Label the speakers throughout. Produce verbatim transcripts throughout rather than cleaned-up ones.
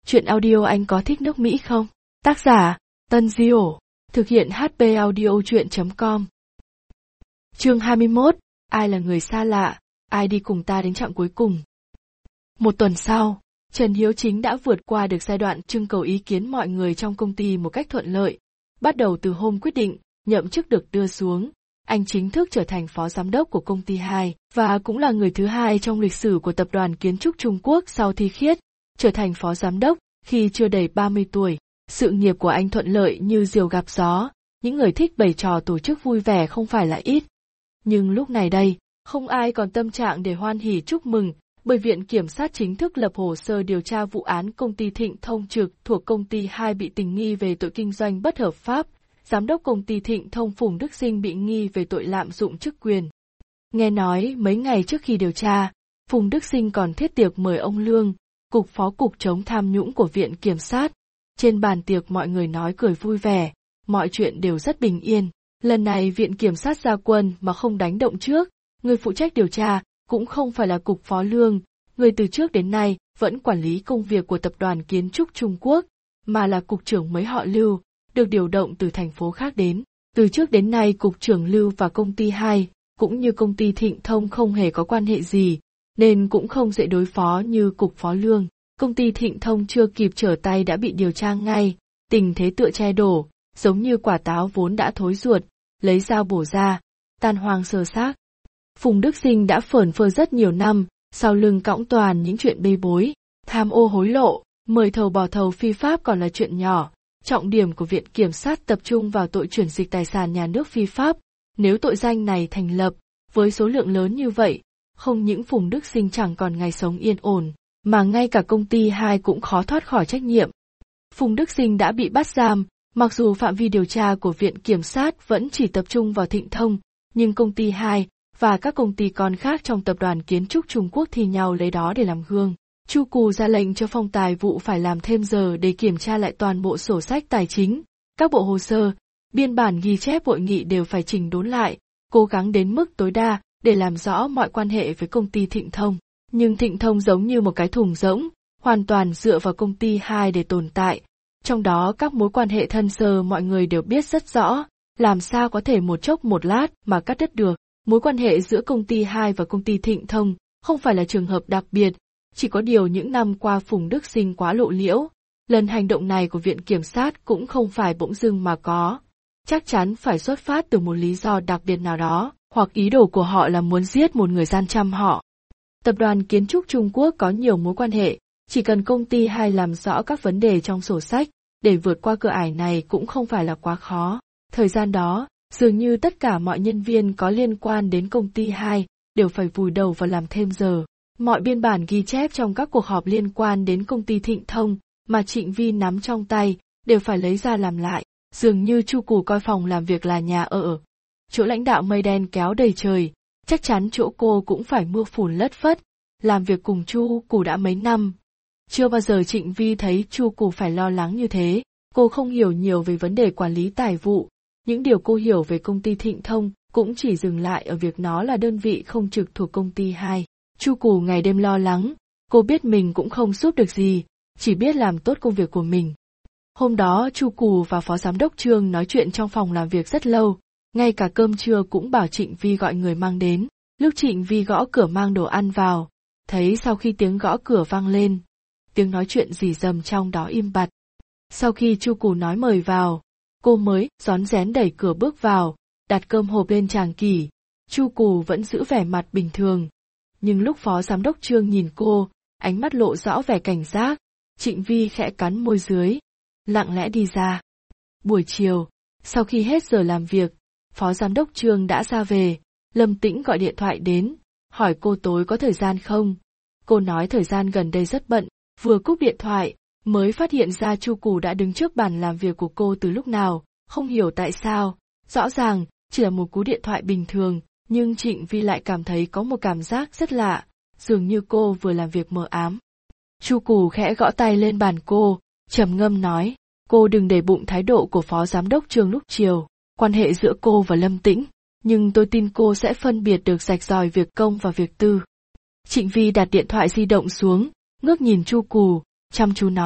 Speaker 1: Chuyện audio anh có thích nước Mỹ không? Tác giả, Tân Diệu. Thực hiện hát pê audio chuyện chấm com. Chương hai mươi mốt, ai là người xa lạ, ai đi cùng ta đến chặng cuối cùng. Một tuần sau, Trần Hiếu Chính đã vượt qua được giai đoạn trưng cầu ý kiến mọi người trong công ty một cách thuận lợi. Bắt đầu từ hôm quyết định, nhậm chức được đưa xuống, anh chính thức trở thành phó giám đốc của công ty hai, và cũng là người thứ hai trong lịch sử của tập đoàn kiến trúc Trung Quốc sau Thi Khiết, trở thành phó giám đốc khi chưa đầy ba mươi tuổi. Sự nghiệp của anh thuận lợi như diều gặp gió, những người thích bày trò tổ chức vui vẻ không phải là ít. Nhưng lúc này đây, không ai còn tâm trạng để hoan hỉ chúc mừng, bởi Viện Kiểm sát chính thức lập hồ sơ điều tra vụ án công ty Thịnh Thông Trực thuộc công ty hai bị tình nghi về tội kinh doanh bất hợp pháp, giám đốc công ty Thịnh Thông Phùng Đức Sinh bị nghi về tội lạm dụng chức quyền. Nghe nói mấy ngày trước khi điều tra, Phùng Đức Sinh còn thiết tiệc mời ông Lương, cục phó cục chống tham nhũng của Viện Kiểm sát. Trên bàn tiệc mọi người nói cười vui vẻ, mọi chuyện đều rất bình yên. Lần này Viện Kiểm sát ra quân mà không đánh động trước, người phụ trách điều tra cũng không phải là cục phó Lương, người từ trước đến nay vẫn quản lý công việc của tập đoàn kiến trúc Trung Quốc, mà là cục trưởng mấy họ Lưu, được điều động từ thành phố khác đến. Từ trước đến nay cục trưởng Lưu và công ty hai, cũng như công ty Thịnh Thông không hề có quan hệ gì, nên cũng không dễ đối phó như cục phó Lương. Công ty Thịnh Thông chưa kịp trở tay đã bị điều tra ngay, tình thế tựa che đổ, giống như quả táo vốn đã thối ruột, lấy dao bổ ra, tan hoang sơ xác. Phùng Đức Sinh đã phởn phơ rất nhiều năm, sau lưng cõng toàn những chuyện bê bối, tham ô hối lộ, mời thầu bỏ thầu phi pháp còn là chuyện nhỏ. Trọng điểm của Viện Kiểm sát tập trung vào tội chuyển dịch tài sản nhà nước phi pháp. Nếu tội danh này thành lập, với số lượng lớn như vậy, không những Phùng Đức Sinh chẳng còn ngày sống yên ổn, mà ngay cả công ty hai cũng khó thoát khỏi trách nhiệm. Phùng Đức Sinh đã bị bắt giam, mặc dù phạm vi điều tra của Viện Kiểm sát vẫn chỉ tập trung vào Thịnh Thông, nhưng công ty hai và các công ty con khác trong tập đoàn kiến trúc Trung Quốc thi nhau lấy đó để làm gương. Chu Cù ra lệnh cho phòng tài vụ phải làm thêm giờ để kiểm tra lại toàn bộ sổ sách tài chính, các bộ hồ sơ, biên bản ghi chép hội nghị đều phải chỉnh đốn lại, cố gắng đến mức tối đa để làm rõ mọi quan hệ với công ty Thịnh Thông. Nhưng Thịnh Thông giống như một cái thùng rỗng, hoàn toàn dựa vào công ty hai để tồn tại. Trong đó các mối quan hệ thân sơ mọi người đều biết rất rõ, làm sao có thể một chốc một lát mà cắt đứt được. Mối quan hệ giữa công ty hai và công ty Thịnh Thông không phải là trường hợp đặc biệt, chỉ có điều những năm qua Phùng Đức Sinh quá lộ liễu. Lần hành động này của Viện Kiểm sát cũng không phải bỗng dưng mà có, chắc chắn phải xuất phát từ một lý do đặc biệt nào đó, hoặc ý đồ của họ là muốn giết một người gian chăm họ. Tập đoàn kiến trúc Trung Quốc có nhiều mối quan hệ, chỉ cần công ty hai làm rõ các vấn đề trong sổ sách, để vượt qua cửa ải này cũng không phải là quá khó. Thời gian đó, dường như tất cả mọi nhân viên có liên quan đến công ty hai đều phải vùi đầu vào làm thêm giờ. Mọi biên bản ghi chép trong các cuộc họp liên quan đến công ty Thịnh Thông mà Trịnh Vi nắm trong tay đều phải lấy ra làm lại, dường như Chu Cù coi phòng làm việc là nhà ở. Chỗ lãnh đạo mây đen kéo đầy trời, chắc chắn chỗ cô cũng phải mưa phùn lất phất. Làm việc cùng Chu Cù đã mấy năm, chưa bao giờ Trịnh Vi thấy Chu Cù phải lo lắng như thế. Cô không hiểu nhiều về vấn đề quản lý tài vụ, những điều cô hiểu về công ty Thịnh Thông cũng chỉ dừng lại ở việc nó là đơn vị không trực thuộc công ty hai. Chu Cù ngày đêm lo lắng, cô biết mình cũng không giúp được gì, chỉ biết làm tốt công việc của mình. Hôm đó Chu Cù và Phó Giám đốc Trương nói chuyện trong phòng làm việc rất lâu, ngay cả cơm trưa cũng bảo Trịnh Vi gọi người mang đến. Lúc Trịnh Vi gõ cửa mang đồ ăn vào, thấy sau khi tiếng gõ cửa vang lên, tiếng nói chuyện rì rầm trong đó im bặt. Sau khi Chu Cù nói mời vào, cô mới rón rén đẩy cửa bước vào, đặt cơm hộp lên tràng kỷ. Chu Cù vẫn giữ vẻ mặt bình thường. Nhưng lúc Phó Giám đốc Trương nhìn cô, ánh mắt lộ rõ vẻ cảnh giác. Trịnh Vi khẽ cắn môi dưới, lặng lẽ đi ra. Buổi chiều, sau khi hết giờ làm việc, Phó Giám đốc Trương đã ra về. Lâm Tĩnh gọi điện thoại đến, hỏi cô tối có thời gian không. Cô nói thời gian gần đây rất bận, vừa cúp điện thoại, mới phát hiện ra Chu Cù đã đứng trước bàn làm việc của cô từ lúc nào, không hiểu tại sao. Rõ ràng, chỉ là một cú điện thoại bình thường, nhưng Trịnh Vi lại cảm thấy có một cảm giác rất lạ, dường như cô vừa làm việc mờ ám. Chu Cù khẽ gõ tay lên bàn cô, trầm ngâm nói, cô đừng để bụng thái độ của Phó Giám đốc Trương lúc chiều, quan hệ giữa cô và Lâm Tĩnh, nhưng tôi tin cô sẽ phân biệt được rạch ròi việc công và việc tư. Trịnh Vi đặt điện thoại di động xuống, ngước nhìn Chu Cù, chăm chú nói,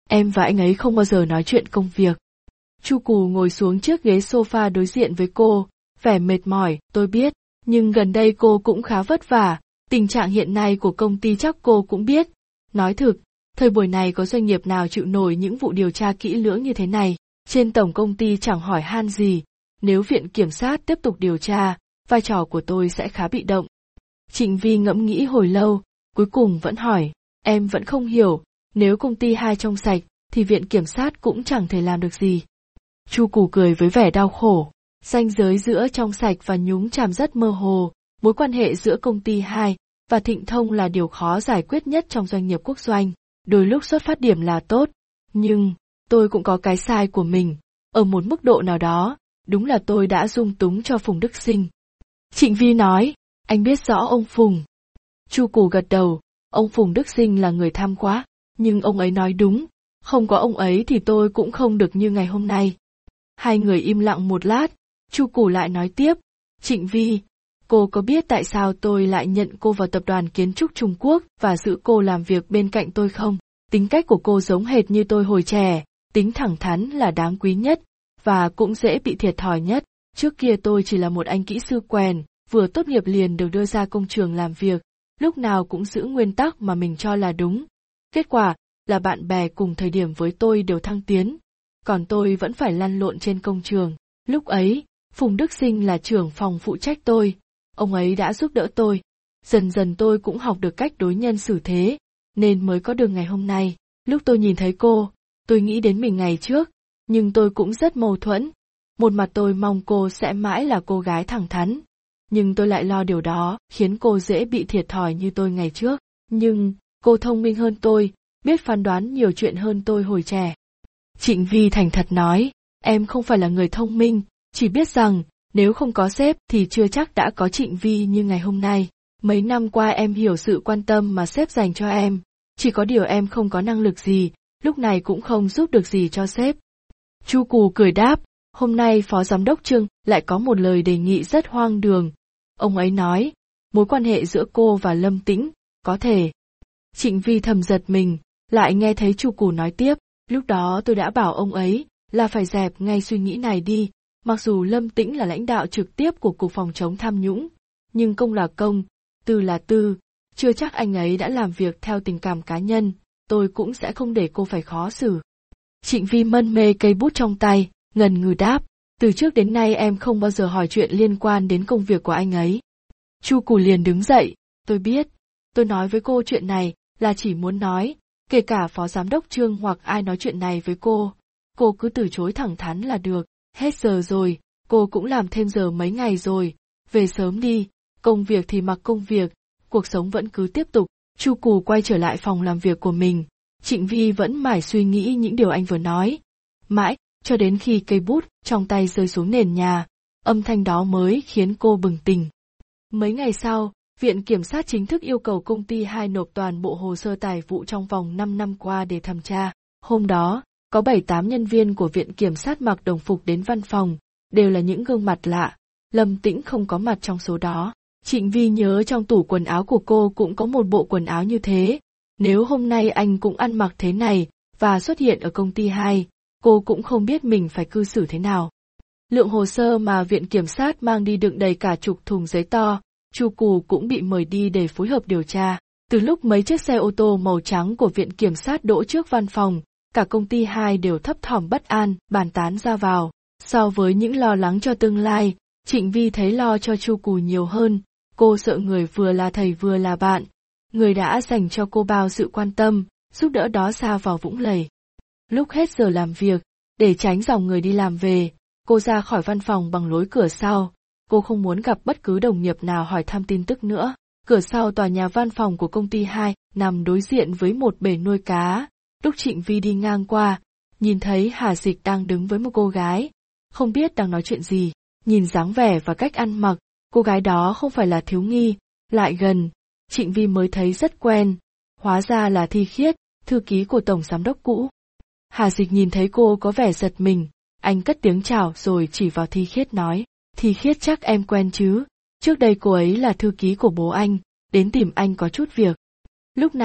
Speaker 1: Em và anh ấy không bao giờ nói chuyện công việc. Chu Cù ngồi xuống chiếc ghế sofa đối diện với cô, vẻ mệt mỏi, tôi biết, nhưng gần đây cô cũng khá vất vả, tình trạng hiện nay của công ty chắc cô cũng biết. Nói thực, thời buổi này có doanh nghiệp nào chịu nổi những vụ điều tra kỹ lưỡng như thế này, trên tổng công ty chẳng hỏi han gì, nếu viện kiểm sát tiếp tục điều tra, vai trò của tôi sẽ khá bị động. Trịnh Vi ngẫm nghĩ hồi lâu, cuối cùng vẫn hỏi, em vẫn không hiểu, nếu công ty hai trong sạch, thì viện kiểm sát cũng chẳng thể làm được gì. Chu Cù cười với vẻ đau khổ, ranh giới giữa trong sạch và nhúng chàm rất mơ hồ, mối quan hệ giữa công ty hai và Thịnh Thông là điều khó giải quyết nhất trong doanh nghiệp quốc doanh, đôi lúc xuất phát điểm là tốt, nhưng tôi cũng có cái sai của mình, ở một mức độ nào đó, đúng là tôi đã dung túng cho Phùng Đức Sinh. Trịnh Vi nói, anh biết rõ ông Phùng. Chu Cù gật đầu, ông Phùng Đức Sinh là người tham quá, nhưng ông ấy nói đúng, không có ông ấy thì tôi cũng không được như ngày hôm nay. Hai người im lặng một lát, Chu Cù lại nói tiếp, Trịnh Vi, cô có biết tại sao tôi lại nhận cô vào tập đoàn kiến trúc Trung Quốc và giữ cô làm việc bên cạnh tôi không? Tính cách của cô giống hệt như tôi hồi trẻ, tính thẳng thắn là đáng quý nhất, và cũng dễ bị thiệt thòi nhất. Trước kia tôi chỉ là một anh kỹ sư quèn, vừa tốt nghiệp liền được đưa ra công trường làm việc, lúc nào cũng giữ nguyên tắc mà mình cho là đúng. Kết quả là bạn bè cùng thời điểm với tôi đều thăng tiến, còn tôi vẫn phải lăn lộn trên công trường. Lúc ấy, Phùng Đức Sinh là trưởng phòng phụ trách tôi, ông ấy đã giúp đỡ tôi. Dần dần tôi cũng học được cách đối nhân xử thế, nên mới có được ngày hôm nay. Lúc tôi nhìn thấy cô, tôi nghĩ đến mình ngày trước, nhưng tôi cũng rất mâu thuẫn. Một mặt tôi mong cô sẽ mãi là cô gái thẳng thắn, nhưng tôi lại lo điều đó khiến cô dễ bị thiệt thòi như tôi ngày trước. Nhưng cô thông minh hơn tôi, biết phán đoán nhiều chuyện hơn tôi hồi trẻ. Trịnh Vi thành thật nói, em không phải là người thông minh, chỉ biết rằng nếu không có sếp thì chưa chắc đã có Trịnh Vi như ngày hôm nay. Mấy năm qua em hiểu sự quan tâm mà sếp dành cho em, chỉ có điều em không có năng lực gì, lúc này cũng không giúp được gì cho sếp. Chu Cù cười đáp, hôm nay Phó Giám đốc Trương lại có một lời đề nghị rất hoang đường. Ông ấy nói, mối quan hệ giữa cô và Lâm Tĩnh, có thể. Trịnh Vi thầm giật mình, lại nghe thấy Chu Cù nói tiếp, lúc đó tôi đã bảo ông ấy là phải dẹp ngay suy nghĩ này đi, mặc dù Lâm Tĩnh là lãnh đạo trực tiếp của Cục Phòng chống tham nhũng, nhưng công là công, tư là tư, chưa chắc anh ấy đã làm việc theo tình cảm cá nhân, tôi cũng sẽ không để cô phải khó xử. Trịnh Vi mân mê cây bút trong tay, ngần ngừ đáp, từ trước đến nay em không bao giờ hỏi chuyện liên quan đến công việc của anh ấy. Chu Cù liền đứng dậy, tôi biết, tôi nói với cô chuyện này là chỉ muốn nói, kể cả Phó Giám đốc Trương hoặc ai nói chuyện này với cô, cô cứ từ chối thẳng thắn là được, hết giờ rồi, cô cũng làm thêm giờ mấy ngày rồi, về sớm đi, công việc thì mặc công việc, cuộc sống vẫn cứ tiếp tục. Chu Cù quay trở lại phòng làm việc của mình, Trịnh Vi vẫn mải suy nghĩ những điều anh vừa nói. Mãi, cho đến khi cây bút trong tay rơi xuống nền nhà, âm thanh đó mới khiến cô bừng tỉnh. Mấy ngày sau, Viện Kiểm sát chính thức yêu cầu công ty hai nộp toàn bộ hồ sơ tài vụ trong vòng năm năm qua để thẩm tra. Hôm đó, có bảy tám nhân viên của Viện Kiểm sát mặc đồng phục đến văn phòng, đều là những gương mặt lạ. Lâm Tĩnh không có mặt trong số đó. Trịnh Vi nhớ trong tủ quần áo của cô cũng có một bộ quần áo như thế. Nếu hôm nay anh cũng ăn mặc thế này và xuất hiện ở công ty hai, cô cũng không biết mình phải cư xử thế nào. Lượng hồ sơ mà Viện Kiểm sát mang đi đựng đầy cả chục thùng giấy to, Chu Cù cũng bị mời đi để phối hợp điều tra. Từ lúc mấy chiếc xe ô tô màu trắng của Viện Kiểm sát đỗ trước văn phòng, cả công ty hai đều thấp thỏm bất an, bàn tán ra vào. So với những lo lắng cho tương lai, Trịnh Vi thấy lo cho Chu Cù nhiều hơn. Cô sợ người vừa là thầy vừa là bạn, người đã dành cho cô bao sự quan tâm, giúp đỡ đó sa vào vũng lầy. Lúc hết giờ làm việc, để tránh dòng người đi làm về, cô ra khỏi văn phòng bằng lối cửa sau. Cô không muốn gặp bất cứ đồng nghiệp nào hỏi thăm tin tức nữa. Cửa sau tòa nhà văn phòng của công ty hai nằm đối diện với một bể nuôi cá. Lúc Trịnh Vi đi ngang qua, nhìn thấy Hà Dịch đang đứng với một cô gái, không biết đang nói chuyện gì. Nhìn dáng vẻ và cách ăn mặc, cô gái đó không phải là thiếu nghi. Lại gần, Trịnh Vi mới thấy rất quen. Hóa ra là Thi Khiết, thư ký của tổng giám đốc cũ. Hà Dịch nhìn thấy cô có vẻ giật mình, anh cất tiếng chào rồi chỉ vào Thi Khiết nói, Thi Khiết chắc em quen chứ, trước đây cô ấy là thư ký của bố anh, đến tìm anh có chút việc. Lúc này,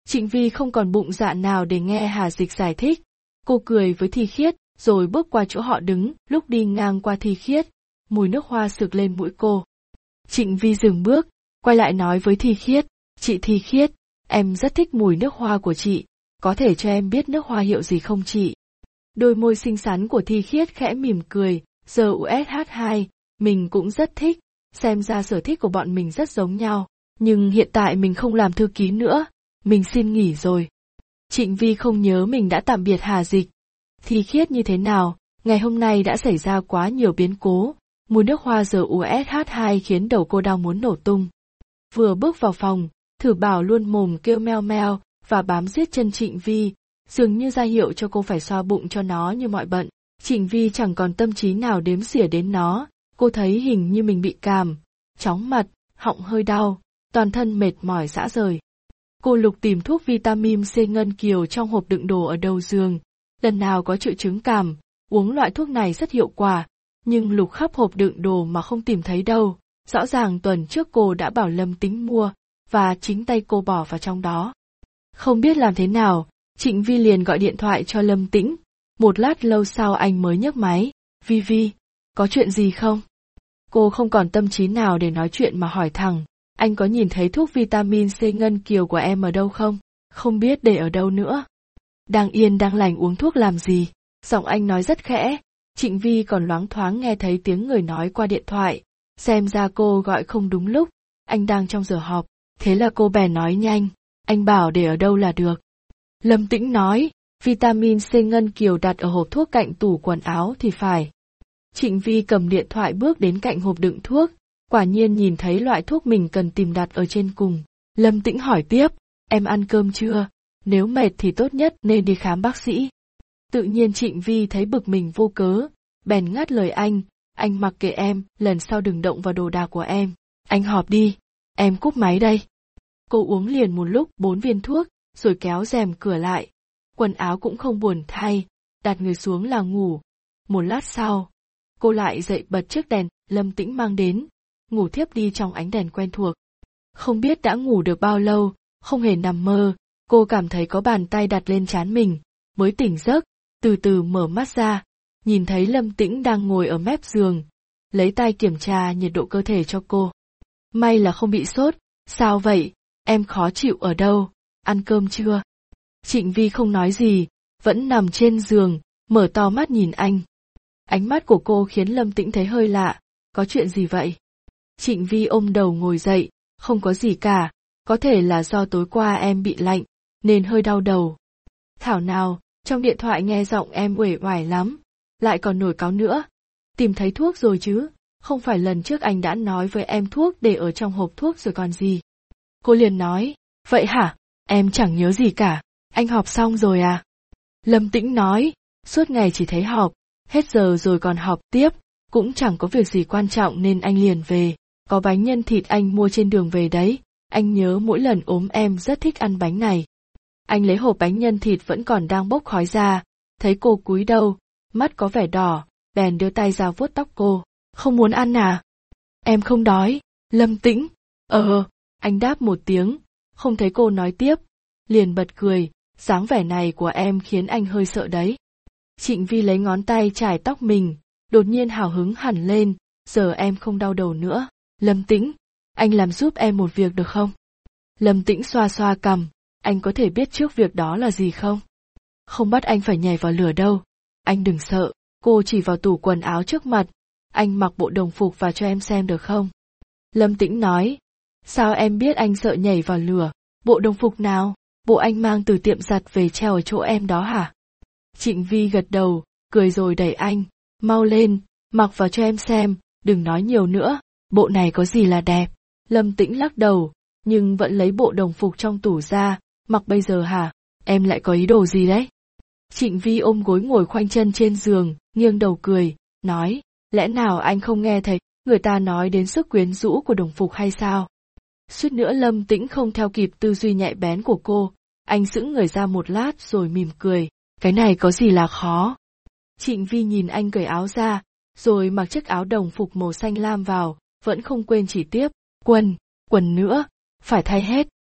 Speaker 1: Trịnh Vi không còn bụng dạ nào để nghe Hà Dịch giải thích. Cô cười với Thi Khiết, rồi bước qua chỗ họ đứng, lúc đi ngang qua Thi Khiết, mùi nước hoa sực lên mũi cô. Trịnh Vi dừng bước, quay lại nói với Thi Khiết, chị Thi Khiết, em rất thích mùi nước hoa của chị, có thể cho em biết nước hoa hiệu gì không chị? Đôi môi xinh xắn của Thi Khiết khẽ mỉm cười, giờ u ét hát hai, mình cũng rất thích, xem ra sở thích của bọn mình rất giống nhau, nhưng hiện tại mình không làm thư ký nữa, mình xin nghỉ rồi. Trịnh Vi không nhớ mình đã tạm biệt Hà Dịch. Thi Khiết như thế nào, ngày hôm nay đã xảy ra quá nhiều biến cố, mùi nước hoa giờ u ét hát hai khiến đầu cô đau muốn nổ tung. Vừa bước vào phòng, Thử Bảo luôn mồm kêu meo meo và bám giết chân Trịnh Vi, dường như ra hiệu cho cô phải xoa bụng cho nó như mọi bận. Trịnh Vi chẳng còn tâm trí nào đếm xỉa đến nó, cô thấy hình như mình bị cảm, chóng mặt, họng hơi đau, toàn thân mệt mỏi rã rời. Cô lục tìm thuốc vitamin C ngân kiều trong hộp đựng đồ ở đầu giường, lần nào có triệu chứng cảm, uống loại thuốc này rất hiệu quả, nhưng lục khắp hộp đựng đồ mà không tìm thấy đâu, rõ ràng tuần trước cô đã bảo Lâm Tĩnh mua, và chính tay cô bỏ vào trong đó. Không biết làm thế nào, Trịnh Vi liền gọi điện thoại cho Lâm Tĩnh, một lát lâu sau anh mới nhấc máy, Vi Vi, có chuyện gì không? Cô không còn tâm trí nào để nói chuyện mà hỏi thẳng, anh có nhìn thấy thuốc vitamin C ngân kiều của em ở đâu không? Không biết để ở đâu nữa. Đang yên đang lành uống thuốc làm gì? Giọng anh nói rất khẽ, Trịnh Vi còn loáng thoáng nghe thấy tiếng người nói qua điện thoại, xem ra cô gọi không đúng lúc, anh đang trong giờ họp, thế là cô bèn nói nhanh, anh bảo để ở đâu là được. Lâm Tĩnh nói, vitamin C ngân kiều đặt ở hộp thuốc cạnh tủ quần áo thì phải. Trịnh Vi cầm điện thoại bước đến cạnh hộp đựng thuốc, quả nhiên nhìn thấy loại thuốc mình cần tìm đặt ở trên cùng. Lâm Tĩnh hỏi tiếp, em ăn cơm chưa? Nếu mệt thì tốt nhất nên đi khám bác sĩ. Tự nhiên Trịnh Vi thấy bực mình vô cớ, bèn ngắt lời anh, anh mặc kệ em, lần sau đừng động vào đồ đạc của em. Anh họp đi, em cúp máy đây. Cô uống liền một lúc bốn viên thuốc, rồi kéo rèm cửa lại. Quần áo cũng không buồn thay, đặt người xuống là ngủ. Một lát sau, cô lại dậy bật chiếc đèn Lâm Tĩnh mang đến, ngủ thiếp đi trong ánh đèn quen thuộc. Không biết đã ngủ được bao lâu, không hề nằm mơ, cô cảm thấy có bàn tay đặt lên trán mình, mới tỉnh giấc, từ từ mở mắt ra, nhìn thấy Lâm Tĩnh đang ngồi ở mép giường, lấy tay kiểm tra nhiệt độ cơ thể cho cô. May là không bị sốt, sao vậy, em khó chịu ở đâu, ăn cơm chưa? Trịnh Vi không nói gì, vẫn nằm trên giường, mở to mắt nhìn anh. Ánh mắt của cô khiến Lâm Tĩnh thấy hơi lạ, có chuyện gì vậy? Trịnh Vi ôm đầu ngồi dậy, không có gì cả, có thể là do tối qua em bị lạnh, nên hơi đau đầu. Thảo nào, trong điện thoại nghe giọng em uể oải lắm, lại còn nổi cáu nữa. Tìm thấy thuốc rồi chứ, không phải lần trước anh đã nói với em thuốc để ở trong hộp thuốc rồi còn gì. Cô liền nói, vậy hả, em chẳng nhớ gì cả, anh họp xong rồi à? Lâm Tĩnh nói, suốt ngày chỉ thấy họp, hết giờ rồi còn họp tiếp, cũng chẳng có việc gì quan trọng nên anh liền về, có bánh nhân thịt anh mua trên đường về đấy, anh nhớ mỗi lần ốm em rất thích ăn bánh này. Anh lấy hộp bánh nhân thịt vẫn còn đang bốc khói ra, thấy cô cúi đầu, mắt có vẻ đỏ, bèn đưa tay ra vuốt tóc cô, không muốn ăn à? Em không đói, Lâm Tĩnh, ờ, anh đáp một tiếng, không thấy cô nói tiếp, liền bật cười, dáng vẻ này của em khiến anh hơi sợ đấy. Trịnh Vi lấy ngón tay chải tóc mình, đột nhiên hào hứng hẳn lên, giờ em không đau đầu nữa, Lâm Tĩnh, anh làm giúp em một việc được không? Lâm Tĩnh xoa xoa cằm, anh có thể biết trước việc đó là gì không? Không bắt anh phải nhảy vào lửa đâu, anh đừng sợ, cô chỉ vào tủ quần áo trước mặt, anh mặc bộ đồng phục vào cho em xem được không? Lâm Tĩnh nói, sao em biết anh sợ nhảy vào lửa, bộ đồng phục nào, bộ anh mang từ tiệm giặt về treo ở chỗ em đó hả? Trịnh Vi gật đầu, cười rồi đẩy anh, mau lên, mặc vào cho em xem, đừng nói nhiều nữa, bộ này có gì là đẹp. Lâm Tĩnh lắc đầu, nhưng vẫn lấy bộ đồng phục trong tủ ra, mặc bây giờ hả, em lại có ý đồ gì đấy? Trịnh Vi ôm gối ngồi khoanh chân trên giường, nghiêng đầu cười, nói, lẽ nào anh không nghe thấy người ta nói đến sức quyến rũ của đồng phục hay sao? Suýt nữa Lâm Tĩnh không theo kịp tư duy nhạy bén của cô, anh sững người ra một lát rồi mỉm cười, cái này có gì là khó? Trịnh Vi nhìn anh cởi áo ra, rồi mặc chiếc áo đồng phục màu xanh lam vào, vẫn không quên chỉ tiếp, quần, quần nữa, phải thay hết.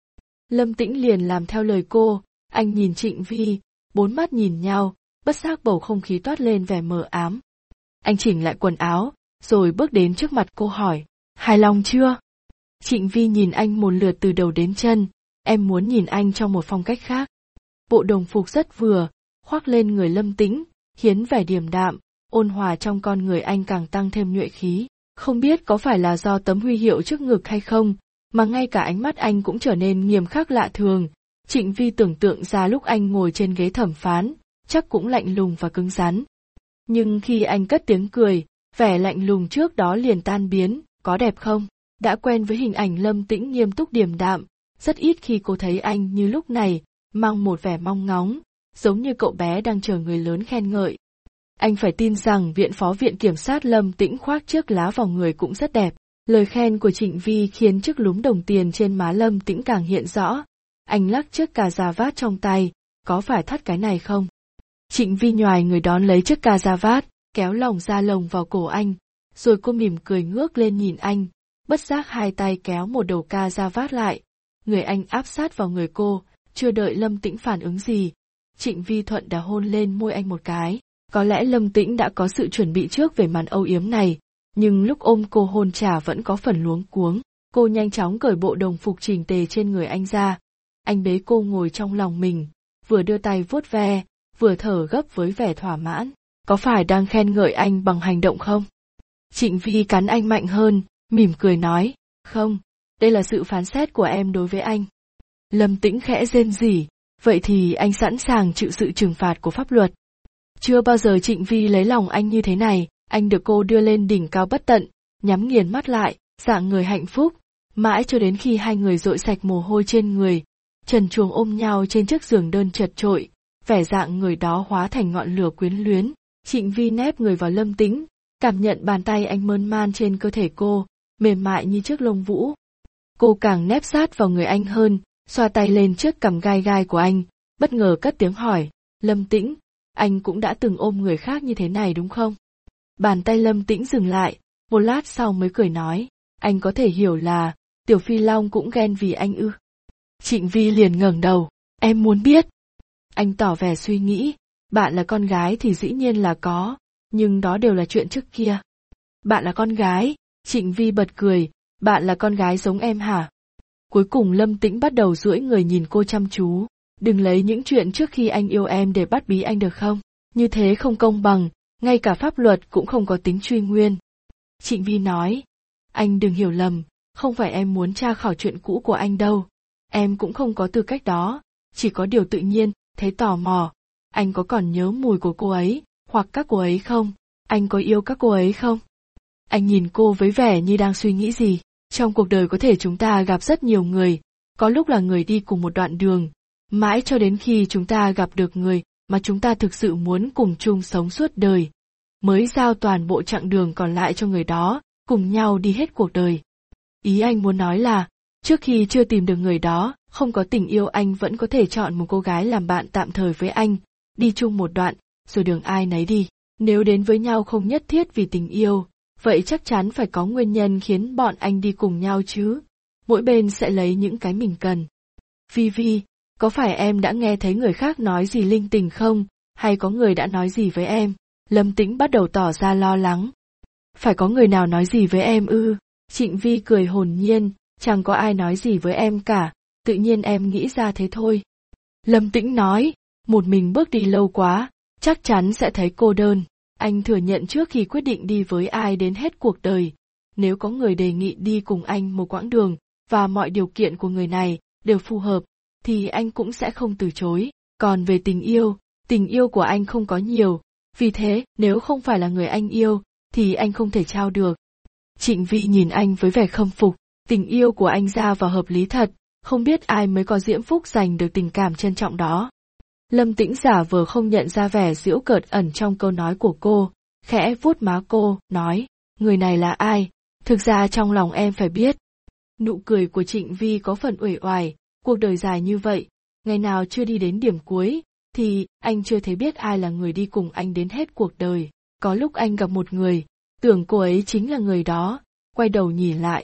Speaker 1: Lâm Tĩnh liền làm theo lời cô, anh nhìn Trịnh Vi, bốn mắt nhìn nhau, bất giác bầu không khí toát lên vẻ mờ ám. Anh chỉnh lại quần áo, rồi bước đến trước mặt cô hỏi, hài lòng chưa? Trịnh Vi nhìn anh một lượt từ đầu đến chân, em muốn nhìn anh trong một phong cách khác. Bộ đồng phục rất vừa, khoác lên người Lâm Tĩnh, khiến vẻ điềm đạm, ôn hòa trong con người anh càng tăng thêm nhuệ khí. Không biết có phải là do tấm huy hiệu trước ngực hay không, mà ngay cả ánh mắt anh cũng trở nên nghiêm khắc lạ thường. Trịnh Vi tưởng tượng ra lúc anh ngồi trên ghế thẩm phán, chắc cũng lạnh lùng và cứng rắn. Nhưng khi anh cất tiếng cười, vẻ lạnh lùng trước đó liền tan biến, có đẹp không? Đã quen với hình ảnh Lâm Tĩnh nghiêm túc điềm đạm, rất ít khi cô thấy anh như lúc này, mang một vẻ mong ngóng, giống như cậu bé đang chờ người lớn khen ngợi. Anh phải tin rằng viện phó viện kiểm sát Lâm Tĩnh khoác chiếc lá vào người cũng rất đẹp. Lời khen của Trịnh Vi khiến chiếc lúm đồng tiền trên má Lâm Tĩnh càng hiện rõ. Anh lắc chiếc cà da vát trong tay, có phải thắt cái này không? Trịnh Vi nhoài người đón lấy chiếc cà da vát, kéo lòng da lồng vào cổ anh, rồi cô mỉm cười ngước lên nhìn anh, bất giác hai tay kéo một đầu ca da vát lại. Người anh áp sát vào người cô, chưa đợi Lâm Tĩnh phản ứng gì. Trịnh Vi thuận đà hôn lên môi anh một cái. Có lẽ Lâm Tĩnh đã có sự chuẩn bị trước về màn âu yếm này, nhưng lúc ôm cô hôn trả vẫn có phần luống cuống. Cô nhanh chóng cởi bộ đồng phục chỉnh tề trên người anh ra. Anh bế cô ngồi trong lòng mình, vừa đưa tay vuốt ve, vừa thở gấp với vẻ thỏa mãn. Có phải đang khen ngợi anh bằng hành động không? Trịnh Vi cắn anh mạnh hơn, mỉm cười nói, không, đây là sự phán xét của em đối với anh. Lâm Tĩnh khẽ rên rỉ, vậy thì anh sẵn sàng chịu sự trừng phạt của pháp luật. Chưa bao giờ Trịnh Vi lấy lòng anh như thế này, anh được cô đưa lên đỉnh cao bất tận, nhắm nghiền mắt lại, dạng người hạnh phúc, mãi cho đến khi hai người dội sạch mồ hôi trên người, trần truồng ôm nhau trên chiếc giường đơn chật chội, vẻ dạng người đó hóa thành ngọn lửa quyến luyến. Trịnh Vi nép người vào Lâm Tĩnh, cảm nhận bàn tay anh mơn man trên cơ thể cô, mềm mại như chiếc lông vũ. Cô càng nép sát vào người anh hơn, xoa tay lên trước cằm gai gai của anh, bất ngờ cất tiếng hỏi, Lâm Tĩnh, anh cũng đã từng ôm người khác như thế này đúng không? Bàn tay Lâm Tĩnh dừng lại, một lát sau mới cười nói, anh có thể hiểu là, Tiểu Phi Long cũng ghen vì anh ư. Trịnh Vi liền ngẩng đầu, em muốn biết. Anh tỏ vẻ suy nghĩ, bạn là con gái thì dĩ nhiên là có, nhưng đó đều là chuyện trước kia. Bạn là con gái, Trịnh Vi bật cười, bạn là con gái giống em hả? Cuối cùng Lâm Tĩnh bắt đầu duỗi người nhìn cô chăm chú, đừng lấy những chuyện trước khi anh yêu em để bắt bí anh được không? Như thế không công bằng, ngay cả pháp luật cũng không có tính truy nguyên. Trịnh Vi nói, anh đừng hiểu lầm, không phải em muốn tra khảo chuyện cũ của anh đâu. Em cũng không có tư cách đó, chỉ có điều tự nhiên, thấy tò mò. Anh có còn nhớ mùi của cô ấy, hoặc các cô ấy không? Anh có yêu các cô ấy không? Anh nhìn cô với vẻ như đang suy nghĩ gì. Trong cuộc đời có thể chúng ta gặp rất nhiều người, có lúc là người đi cùng một đoạn đường, mãi cho đến khi chúng ta gặp được người mà chúng ta thực sự muốn cùng chung sống suốt đời, mới giao toàn bộ chặng đường còn lại cho người đó, cùng nhau đi hết cuộc đời. Ý anh muốn nói là, trước khi chưa tìm được người đó, không có tình yêu anh vẫn có thể chọn một cô gái làm bạn tạm thời với anh, đi chung một đoạn, rồi đường ai nấy đi. Nếu đến với nhau không nhất thiết vì tình yêu, vậy chắc chắn phải có nguyên nhân khiến bọn anh đi cùng nhau chứ. Mỗi bên sẽ lấy những cái mình cần. Vi Vi, có phải em đã nghe thấy người khác nói gì linh tinh không, hay có người đã nói gì với em? Lâm Tĩnh bắt đầu tỏ ra lo lắng. Phải có người nào nói gì với em ư? Trịnh Vi cười hồn nhiên, chẳng có ai nói gì với em cả, tự nhiên em nghĩ ra thế thôi. Lâm Tĩnh nói, một mình bước đi lâu quá, chắc chắn sẽ thấy cô đơn. Anh thừa nhận trước khi quyết định đi với ai đến hết cuộc đời, nếu có người đề nghị đi cùng anh một quãng đường, và mọi điều kiện của người này đều phù hợp, thì anh cũng sẽ không từ chối. Còn về tình yêu, tình yêu của anh không có nhiều, vì thế nếu không phải là người anh yêu, thì anh không thể trao được. Trịnh Vi nhìn anh với vẻ khâm phục, tình yêu của anh ra vào hợp lý thật, không biết ai mới có diễm phúc giành được tình cảm trân trọng đó. Lâm Tĩnh giả vờ không nhận ra vẻ giễu cợt ẩn trong câu nói của cô, khẽ vuốt má cô, nói, người này là ai, thực ra trong lòng em phải biết. Nụ cười của Trịnh Vi có phần uể oải, cuộc đời dài như vậy, ngày nào chưa đi đến điểm cuối, thì anh chưa thấy biết ai là người đi cùng anh đến hết cuộc đời. Có lúc anh gặp một người, tưởng cô ấy chính là người đó, quay đầu nhìn lại,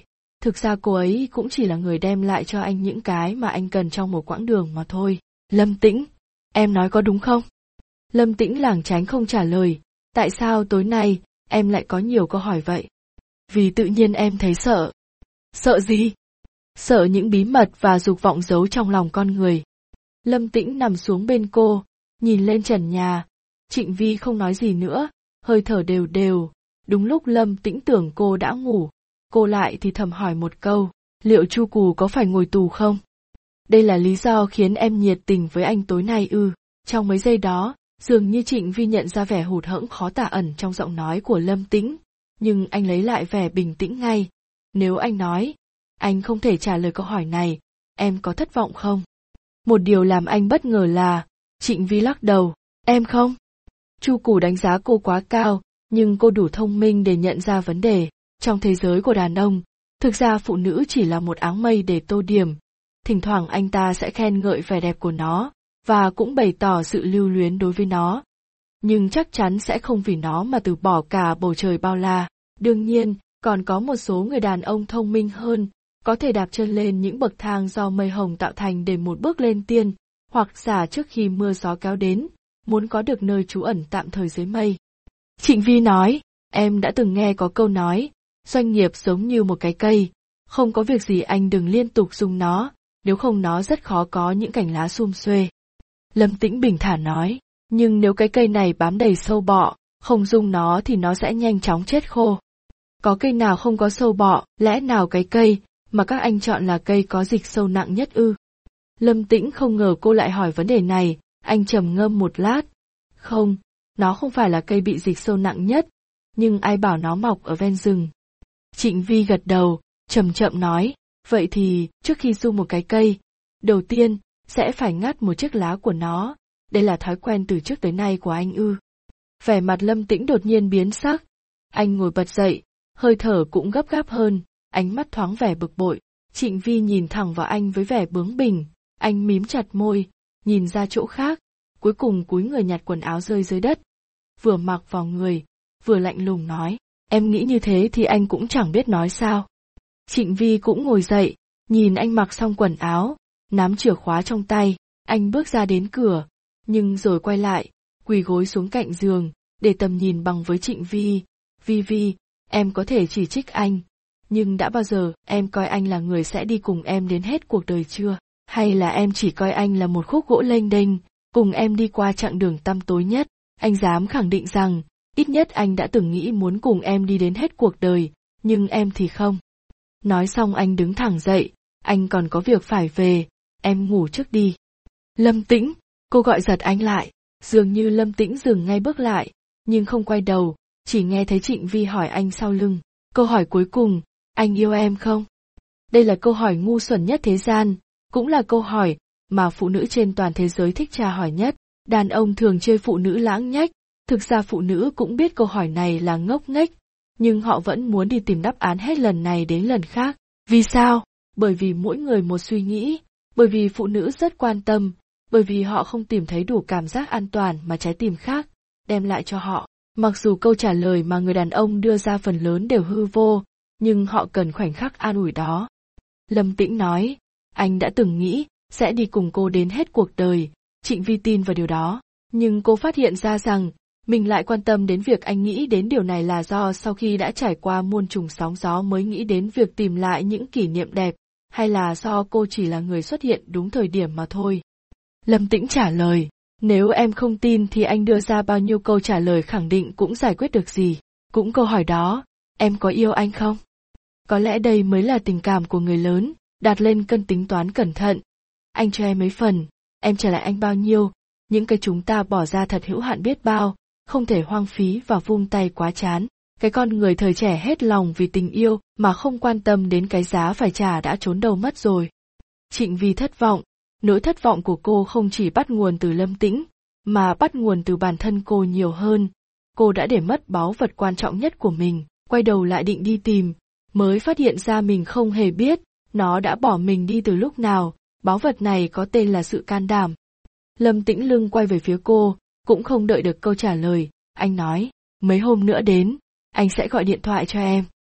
Speaker 1: Thực ra cô ấy cũng chỉ là người đem lại cho anh những cái mà anh cần trong một quãng đường mà thôi. Lâm Tĩnh, em nói có đúng không? Lâm Tĩnh lảng tránh không trả lời, tại sao tối nay em lại có nhiều câu hỏi vậy? Vì tự nhiên em thấy sợ. Sợ gì? Sợ những bí mật và dục vọng giấu trong lòng con người. Lâm Tĩnh nằm xuống bên cô, nhìn lên trần nhà. Trịnh Vi không nói gì nữa, hơi thở đều đều. Đúng lúc Lâm Tĩnh tưởng cô đã ngủ, cô lại thì thầm hỏi một câu, liệu Chu Cù có phải ngồi tù không? Đây là lý do khiến em nhiệt tình với anh tối nay ư? Trong mấy giây đó, dường như Trịnh Vi nhận ra vẻ hụt hẫng khó tả ẩn trong giọng nói của Lâm Tĩnh, nhưng anh lấy lại vẻ bình tĩnh ngay. Nếu anh nói, anh không thể trả lời câu hỏi này, em có thất vọng không? Một điều làm anh bất ngờ là, Trịnh Vi lắc đầu, em không. Chu Cù đánh giá cô quá cao, nhưng cô đủ thông minh để nhận ra vấn đề. Trong thế giới của đàn ông, thực ra phụ nữ chỉ là một áng mây để tô điểm. Thỉnh thoảng anh ta sẽ khen ngợi vẻ đẹp của nó, và cũng bày tỏ sự lưu luyến đối với nó. Nhưng chắc chắn sẽ không vì nó mà từ bỏ cả bầu trời bao la. Đương nhiên, còn có một số người đàn ông thông minh hơn, có thể đạp chân lên những bậc thang do mây hồng tạo thành để một bước lên tiên, hoặc giả trước khi mưa gió kéo đến, muốn có được nơi trú ẩn tạm thời dưới mây. Trịnh Vi nói, em đã từng nghe có câu nói, doanh nghiệp giống như một cái cây, không có việc gì anh đừng liên tục dùng nó, nếu không nó rất khó có những cành lá sum xuê. Lâm Tĩnh bình thản nói, nhưng nếu cái cây này bám đầy sâu bọ, không dùng nó thì nó sẽ nhanh chóng chết khô. Có cây nào không có sâu bọ, lẽ nào cái cây mà các anh chọn là cây có dịch sâu nặng nhất ư? Lâm Tĩnh không ngờ cô lại hỏi vấn đề này, anh trầm ngâm một lát. Không, nó không phải là cây bị dịch sâu nặng nhất, nhưng ai bảo nó mọc ở ven rừng. Trịnh Vi gật đầu, chậm chậm nói, vậy thì, trước khi du một cái cây, đầu tiên, sẽ phải ngắt một chiếc lá của nó, đây là thói quen từ trước tới nay của anh ư. Vẻ mặt Lâm Tĩnh đột nhiên biến sắc, anh ngồi bật dậy, hơi thở cũng gấp gáp hơn, ánh mắt thoáng vẻ bực bội. Trịnh Vi nhìn thẳng vào anh với vẻ bướng bỉnh, anh mím chặt môi, nhìn ra chỗ khác, cuối cùng cúi người nhặt quần áo rơi dưới đất. Vừa mặc vào người, vừa lạnh lùng nói, em nghĩ như thế thì anh cũng chẳng biết nói sao. Trịnh Vi cũng ngồi dậy, nhìn anh mặc xong quần áo, nắm chìa khóa trong tay, anh bước ra đến cửa, nhưng rồi quay lại, quỳ gối xuống cạnh giường, để tầm nhìn bằng với Trịnh Vi. Vi Vi, em có thể chỉ trích anh, nhưng đã bao giờ em coi anh là người sẽ đi cùng em đến hết cuộc đời chưa? Hay là em chỉ coi anh là một khúc gỗ lênh đênh, cùng em đi qua chặng đường tăm tối nhất? Anh dám khẳng định rằng, ít nhất anh đã từng nghĩ muốn cùng em đi đến hết cuộc đời, nhưng em thì không. Nói xong anh đứng thẳng dậy, anh còn có việc phải về, em ngủ trước đi. Lâm Tĩnh, cô gọi giật anh lại, dường như Lâm Tĩnh dừng ngay bước lại, nhưng không quay đầu, chỉ nghe thấy Trịnh Vi hỏi anh sau lưng, câu hỏi cuối cùng, anh yêu em không? Đây là câu hỏi ngu xuẩn nhất thế gian, cũng là câu hỏi mà phụ nữ trên toàn thế giới thích tra hỏi nhất. Đàn ông thường chê phụ nữ lãng nhách, thực ra phụ nữ cũng biết câu hỏi này là ngốc nghếch, nhưng họ vẫn muốn đi tìm đáp án hết lần này đến lần khác. Vì sao? Bởi vì mỗi người một suy nghĩ, bởi vì phụ nữ rất quan tâm, bởi vì họ không tìm thấy đủ cảm giác an toàn mà trái tim khác đem lại cho họ. Mặc dù câu trả lời mà người đàn ông đưa ra phần lớn đều hư vô, nhưng họ cần khoảnh khắc an ủi đó. Lâm Tĩnh nói, anh đã từng nghĩ sẽ đi cùng cô đến hết cuộc đời. Trịnh Vi tin vào điều đó, nhưng cô phát hiện ra rằng mình lại quan tâm đến việc anh nghĩ đến điều này là do sau khi đã trải qua muôn trùng sóng gió mới nghĩ đến việc tìm lại những kỷ niệm đẹp, hay là do cô chỉ là người xuất hiện đúng thời điểm mà thôi. Lâm Tĩnh trả lời, nếu em không tin thì anh đưa ra bao nhiêu câu trả lời khẳng định cũng giải quyết được gì. Cũng câu hỏi đó, em có yêu anh không? Có lẽ đây mới là tình cảm của người lớn, đặt lên cân tính toán cẩn thận. Anh cho em mấy phần, em trả lại anh bao nhiêu, những cái chúng ta bỏ ra thật hữu hạn biết bao, không thể hoang phí và vung tay quá chán. Cái con người thời trẻ hết lòng vì tình yêu mà không quan tâm đến cái giá phải trả đã trốn đâu mất rồi. Trịnh Vi thất vọng, nỗi thất vọng của cô không chỉ bắt nguồn từ Lâm Tĩnh, mà bắt nguồn từ bản thân cô nhiều hơn. Cô đã để mất báu vật quan trọng nhất của mình, quay đầu lại định đi tìm, mới phát hiện ra mình không hề biết, nó đã bỏ mình đi từ lúc nào. Báu vật này có tên là sự can đảm. Lâm Tĩnh lưng quay về phía cô, cũng không đợi được câu trả lời, anh nói, mấy hôm nữa đến, anh sẽ gọi điện thoại cho em.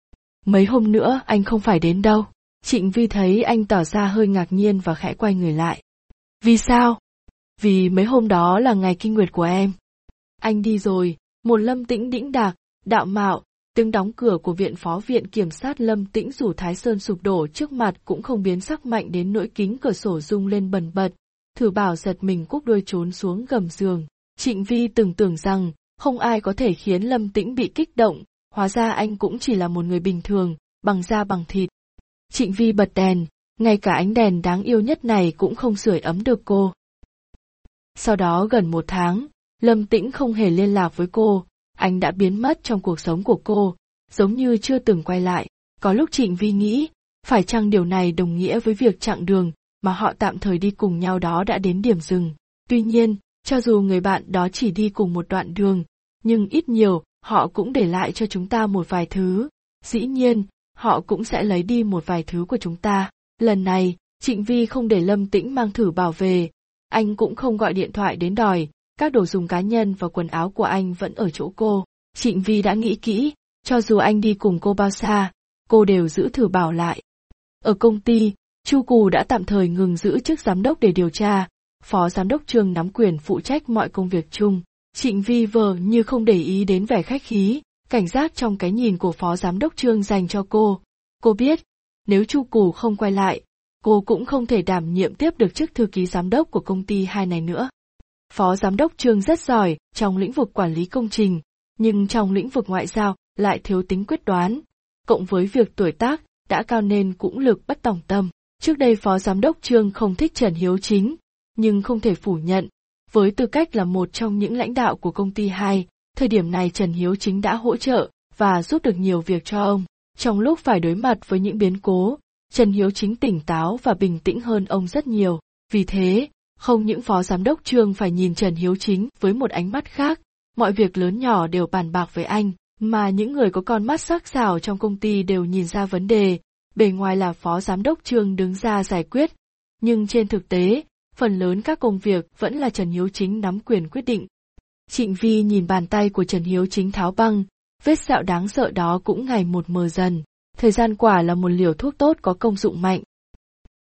Speaker 1: Mấy hôm nữa anh không phải đến đâu. Trịnh Vi thấy anh tỏ ra hơi ngạc nhiên và khẽ quay người lại. Vì sao? Vì mấy hôm đó là ngày kinh nguyệt của em. Anh đi rồi, một Lâm Tĩnh đĩnh đạc, đạo mạo, tiếng đóng cửa của viện phó viện kiểm sát Lâm Tĩnh rủ Thái Sơn sụp đổ trước mặt cũng không biến sắc mạnh đến nỗi kính cửa sổ rung lên bần bật. Thử Bảo giật mình cúc đuôi trốn xuống gầm giường. Trịnh Vi từng tưởng rằng không ai có thể khiến Lâm Tĩnh bị kích động, hóa ra anh cũng chỉ là một người bình thường, bằng da bằng thịt. Trịnh Vi bật đèn, ngay cả ánh đèn đáng yêu nhất này cũng không sưởi ấm được cô. Sau đó gần một tháng, Lâm Tĩnh không hề liên lạc với cô, anh đã biến mất trong cuộc sống của cô, giống như chưa từng quay lại. Có lúc Trịnh Vi nghĩ, phải chăng điều này đồng nghĩa với việc chặng đường mà họ tạm thời đi cùng nhau đó đã đến điểm dừng. Tuy nhiên, cho dù người bạn đó chỉ đi cùng một đoạn đường, nhưng ít nhiều, họ cũng để lại cho chúng ta một vài thứ. Dĩ nhiên, họ cũng sẽ lấy đi một vài thứ của chúng ta. Lần này, Trịnh Vi không để Lâm Tĩnh mang Thử Bảo về, anh cũng không gọi điện thoại đến đòi, các đồ dùng cá nhân và quần áo của anh vẫn ở chỗ cô. Trịnh Vi đã nghĩ kỹ, cho dù anh đi cùng cô bao xa, cô đều giữ Thử Bảo lại. Ở công ty, Chu Cù đã tạm thời ngừng giữ chức giám đốc để điều tra, phó giám đốc Trương nắm quyền phụ trách mọi công việc chung. Trịnh Vi vờ như không để ý đến vẻ khách khí, cảnh giác trong cái nhìn của phó giám đốc Trương dành cho cô. Cô biết, nếu Chu Cù không quay lại, cô cũng không thể đảm nhiệm tiếp được chức thư ký giám đốc của công ty hai này nữa. Phó giám đốc Trương rất giỏi trong lĩnh vực quản lý công trình, nhưng trong lĩnh vực ngoại giao lại thiếu tính quyết đoán, cộng với việc tuổi tác đã cao nên cũng lực bất tòng tâm. Trước đây phó giám đốc Trương không thích Trần Hiếu Chính, nhưng không thể phủ nhận, với tư cách là một trong những lãnh đạo của công ty hai, thời điểm này Trần Hiếu Chính đã hỗ trợ và giúp được nhiều việc cho ông. Trong lúc phải đối mặt với những biến cố, Trần Hiếu Chính tỉnh táo và bình tĩnh hơn ông rất nhiều. Vì thế, không những phó giám đốc Trương phải nhìn Trần Hiếu Chính với một ánh mắt khác, mọi việc lớn nhỏ đều bàn bạc với anh, mà những người có con mắt sắc sảo trong công ty đều nhìn ra vấn đề, bề ngoài là phó giám đốc Trương đứng ra giải quyết, nhưng trên thực tế, phần lớn các công việc vẫn là Trần Hiếu Chính nắm quyền quyết định. Trịnh Vi nhìn bàn tay của Trần Hiếu Chính tháo băng, vết sẹo đáng sợ đó cũng ngày một mờ dần. Thời gian quả là một liều thuốc tốt có công dụng mạnh.